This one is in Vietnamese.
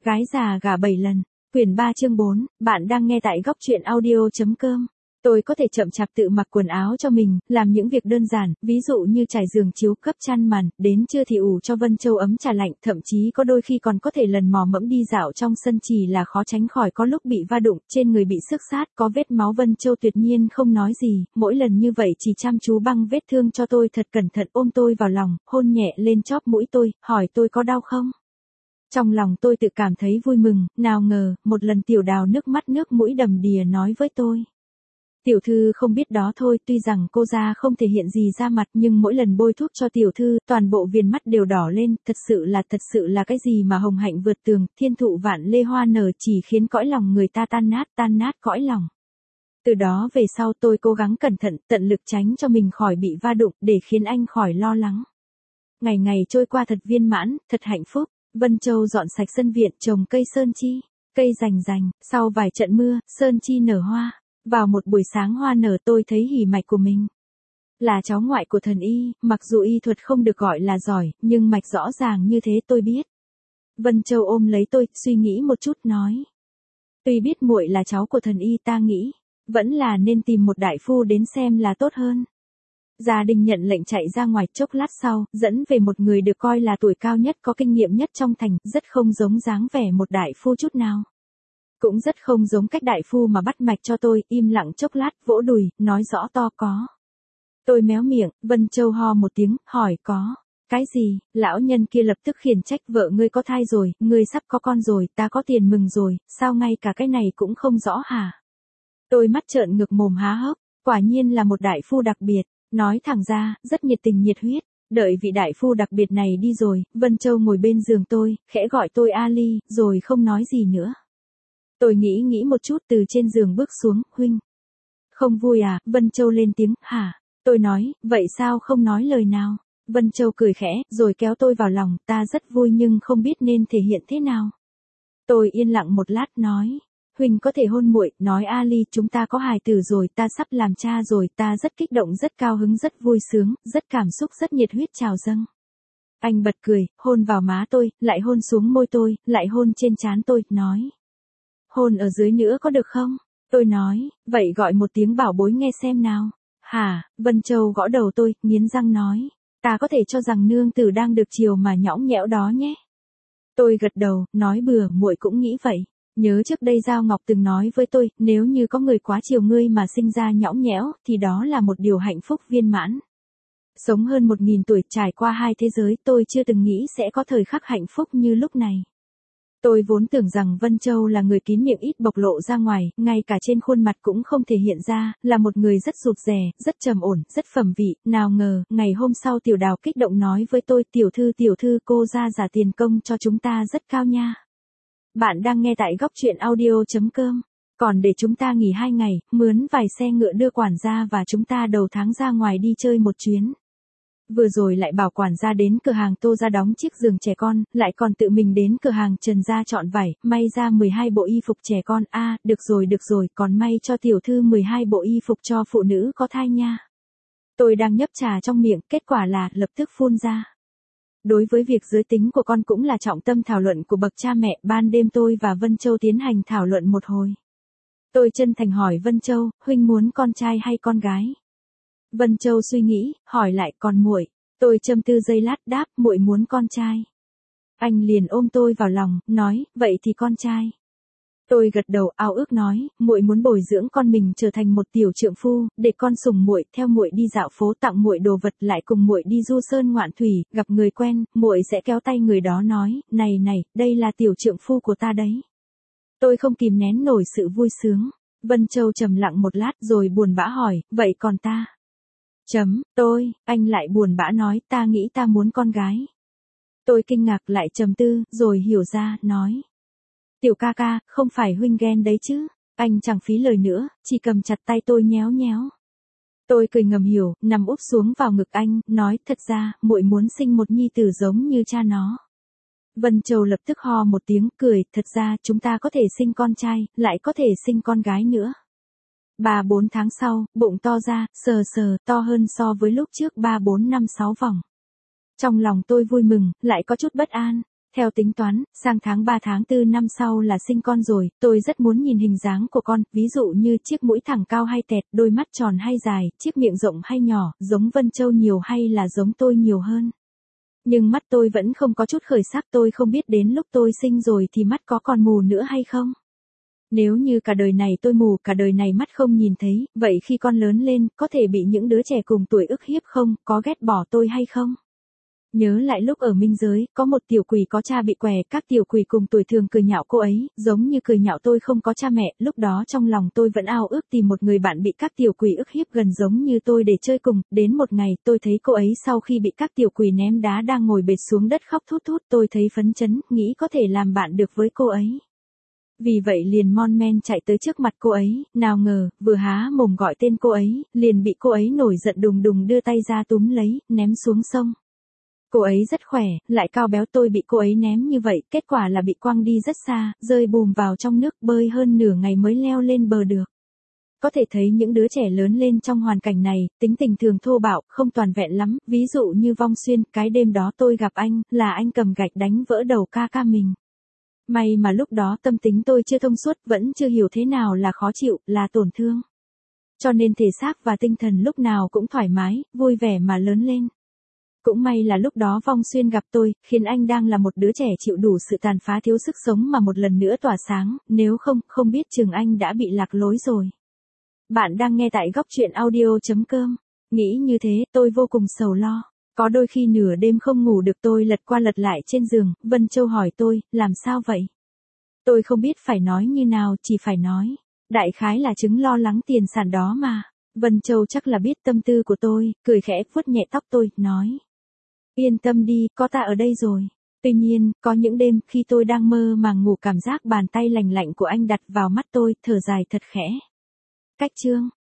Gái già gả 7 lần. Quyển 3 chương 4, bạn đang nghe tại góc truyện audio.com. Tôi có thể chậm chạp tự mặc quần áo cho mình, làm những việc đơn giản, ví dụ như trải giường chiếu, cấp chăn màn, đến trưa thì ủ cho Vân Châu ấm trà lạnh, thậm chí có đôi khi còn có thể lần mò mẫm đi dạo trong sân, chỉ là khó tránh khỏi có lúc bị va đụng, trên người bị xước xát, có vết máu. Vân Châu tuyệt nhiên không nói gì, mỗi lần như vậy chỉ chăm chú băng vết thương cho tôi thật cẩn thận, ôm tôi vào lòng, hôn nhẹ lên chóp mũi tôi, hỏi tôi có đau không. Trong lòng tôi tự cảm thấy vui mừng, nào ngờ, một lần Tiểu Đào nước mắt nước mũi đầm đìa nói với tôi. Tiểu thư không biết đó thôi, tuy rằng cô ra không thể hiện gì ra mặt, nhưng mỗi lần bôi thuốc cho tiểu thư, toàn bộ viền mắt đều đỏ lên, thật sự là cái gì mà hồng hạnh vượt tường, thiên thụ vạn lê hoa nở, chỉ khiến cõi lòng người ta tan nát cõi lòng. Từ đó về sau tôi cố gắng cẩn thận, tận lực tránh cho mình khỏi bị va đụng, để khiến anh khỏi lo lắng. Ngày ngày trôi qua thật viên mãn, thật hạnh phúc. Vân Châu dọn sạch sân viện, trồng cây sơn chi, cây rành rành, sau vài trận mưa, sơn chi nở hoa. Vào một buổi sáng hoa nở, tôi thấy hỉ mạch của mình. Là cháu ngoại của thần y, mặc dù y thuật không được gọi là giỏi, nhưng mạch rõ ràng như thế tôi biết. Vân Châu ôm lấy tôi, suy nghĩ một chút nói. Tuy biết muội là cháu của thần y, ta nghĩ, vẫn là nên tìm một đại phu đến xem là tốt hơn. Gia đình nhận lệnh chạy ra ngoài, chốc lát sau, dẫn về một người được coi là tuổi cao nhất, có kinh nghiệm nhất trong thành, rất không giống dáng vẻ một đại phu chút nào. Cũng rất không giống cách đại phu mà bắt mạch cho tôi, im lặng chốc lát, vỗ đùi, nói rõ to có. Tôi méo miệng, Vân Châu ho một tiếng, hỏi có. Cái gì? Lão nhân kia lập tức khiển trách, vợ ngươi có thai rồi, ngươi sắp có con rồi, ta có tiền mừng rồi, sao ngay cả cái này cũng không rõ hả? Tôi mắt trợn ngược mồm há hốc, quả nhiên là một đại phu đặc biệt. Nói thẳng ra, rất nhiệt tình nhiệt huyết. Đợi vị đại phu đặc biệt này đi rồi, Vân Châu ngồi bên giường tôi, khẽ gọi tôi Ali, rồi không nói gì nữa. Tôi nghĩ một chút, từ trên giường bước xuống, huynh. Không vui à? Vân Châu lên tiếng, hả? Tôi nói, vậy sao không nói lời nào? Vân Châu cười khẽ, rồi kéo tôi vào lòng, ta rất vui nhưng không biết nên thể hiện thế nào. Tôi yên lặng một lát nói. Huynh có thể hôn muội, nói Ali, chúng ta có hài tử rồi, ta sắp làm cha rồi, ta rất kích động, rất cao hứng, rất vui sướng, rất cảm xúc, rất nhiệt huyết trào dâng. Anh bật cười, hôn vào má tôi, lại hôn xuống môi tôi, lại hôn trên trán tôi, nói. Hôn ở dưới nữa có được không? Tôi nói, vậy gọi một tiếng bảo bối nghe xem nào. Hả? Vân Châu gõ đầu tôi, nghiến răng nói. Ta có thể cho rằng nương tử đang được chiều mà nhõng nhẽo đó nhé. Tôi gật đầu, nói bừa, muội cũng nghĩ vậy. Nhớ trước đây Giao Ngọc từng nói với tôi, nếu như có người quá chiều ngươi mà sinh ra nhõng nhẽo, thì đó là một điều hạnh phúc viên mãn. Sống hơn 1000 tuổi, trải qua 2 thế giới, tôi chưa từng nghĩ sẽ có thời khắc hạnh phúc như lúc này. Tôi vốn tưởng rằng Vân Châu là người kín miệng, ít bộc lộ ra ngoài, ngay cả trên khuôn mặt cũng không thể hiện ra, là một người rất rụt rè, rất trầm ổn, rất phẩm vị, nào ngờ, ngày hôm sau Tiểu Đào kích động nói với tôi, tiểu thư, cô ra giả tiền công cho chúng ta rất cao nha. Bạn đang nghe tại góc truyện audio.com. Còn để chúng ta nghỉ 2 ngày, mướn vài xe ngựa đưa quản gia và chúng ta đầu tháng ra ngoài đi chơi một chuyến. Vừa rồi lại bảo quản gia đến cửa hàng Tô ra đóng chiếc giường trẻ con, lại còn tự mình đến cửa hàng Trần ra chọn vải, may ra 12 bộ y phục trẻ con. Được rồi, còn may cho tiểu thư 12 bộ y phục cho phụ nữ có thai nha. Tôi đang nhấp trà trong miệng, kết quả là lập tức phun ra. Đối với việc giới tính của con cũng là trọng tâm thảo luận của bậc cha mẹ, ban đêm tôi và Vân Châu tiến hành thảo luận một hồi. Tôi chân thành hỏi Vân Châu, huynh muốn con trai hay con gái? Vân Châu suy nghĩ, hỏi lại, còn muội? Tôi châm tư giây lát, đáp, muội muốn con trai. Anh liền ôm tôi vào lòng, nói, vậy thì con trai. Tôi gật đầu, ao ước nói, muội muốn bồi dưỡng con mình trở thành một tiểu trượng phu, để con sủng muội, theo muội đi dạo phố, tặng muội đồ vật, lại cùng muội đi du sơn ngoạn thủy, gặp người quen, muội sẽ kéo tay người đó nói, này, đây là tiểu trượng phu của ta đấy. Tôi không kìm nén nổi sự vui sướng. Vân Châu trầm lặng một lát rồi buồn bã hỏi, vậy còn ta? Anh lại buồn bã nói, ta nghĩ ta muốn con gái. Tôi kinh ngạc, lại trầm tư, rồi hiểu ra, nói. Tiểu ca, không phải huynh ghen đấy chứ? Anh chẳng phí lời nữa, chỉ cầm chặt tay tôi nhéo. Tôi cười ngầm hiểu, nằm úp xuống vào ngực anh, nói, thật ra, muội muốn sinh một nhi tử giống như cha nó. Vân Châu lập tức ho một tiếng, cười, thật ra, chúng ta có thể sinh con trai, lại có thể sinh con gái nữa. 3-4 tháng sau, bụng to ra, sờ, to hơn so với lúc trước 3-4-5-6 vòng. Trong lòng tôi vui mừng, lại có chút bất an. Theo tính toán, sang tháng 3 tháng 4 năm sau là sinh con rồi, tôi rất muốn nhìn hình dáng của con, ví dụ như chiếc mũi thẳng cao hay tẹt, đôi mắt tròn hay dài, chiếc miệng rộng hay nhỏ, giống Vân Châu nhiều hay là giống tôi nhiều hơn. Nhưng mắt tôi vẫn không có chút khởi sắc, tôi không biết đến lúc tôi sinh rồi thì mắt có còn mù nữa hay không. Nếu như cả đời này tôi mù, cả đời này mắt không nhìn thấy, vậy khi con lớn lên, có thể bị những đứa trẻ cùng tuổi ức hiếp không, có ghét bỏ tôi hay không? Nhớ lại lúc ở minh giới, có một tiểu quỷ có cha bị què, các tiểu quỷ cùng tuổi thường cười nhạo cô ấy, giống như cười nhạo tôi không có cha mẹ, lúc đó trong lòng tôi vẫn ao ước tìm một người bạn bị các tiểu quỷ ức hiếp gần giống như tôi để chơi cùng, đến một ngày tôi thấy cô ấy sau khi bị các tiểu quỷ ném đá đang ngồi bệt xuống đất khóc thút thút, tôi thấy phấn chấn, nghĩ có thể làm bạn được với cô ấy. Vì vậy liền mon men chạy tới trước mặt cô ấy, nào ngờ, vừa há mồm gọi tên cô ấy, liền bị cô ấy nổi giận đùng đùng đưa tay ra túm lấy, ném xuống sông. Cô ấy rất khỏe, lại cao béo, tôi bị cô ấy ném như vậy, kết quả là bị quăng đi rất xa, rơi bùm vào trong nước, bơi hơn nửa ngày mới leo lên bờ được. Có thể thấy những đứa trẻ lớn lên trong hoàn cảnh này, tính tình thường thô bạo, không toàn vẹn lắm, ví dụ như Vong Xuyên, cái đêm đó tôi gặp anh, là anh cầm gạch đánh vỡ đầu ca ca mình. May mà lúc đó tâm tính tôi chưa thông suốt, vẫn chưa hiểu thế nào là khó chịu, là tổn thương. Cho nên thể xác và tinh thần lúc nào cũng thoải mái, vui vẻ mà lớn lên. Cũng may là lúc đó Vong Xuyên gặp tôi, khiến anh đang là một đứa trẻ chịu đủ sự tàn phá thiếu sức sống mà một lần nữa tỏa sáng, nếu không, không biết chừng anh đã bị lạc lối rồi. Bạn đang nghe tại góc truyện audio.com. Nghĩ như thế, tôi vô cùng sầu lo. Có đôi khi nửa đêm không ngủ được tôi lật qua lật lại trên giường, Vân Châu hỏi tôi, làm sao vậy? Tôi không biết phải nói như nào, chỉ phải nói. Đại khái là chứng lo lắng tiền sản đó mà. Vân Châu chắc là biết tâm tư của tôi, cười khẽ vuốt nhẹ tóc tôi, nói. Yên tâm đi, có ta ở đây rồi. Tuy nhiên, có những đêm khi tôi đang mơ màng ngủ cảm giác bàn tay lành lạnh của anh đặt vào mắt tôi, thở dài thật khẽ. Cách chương.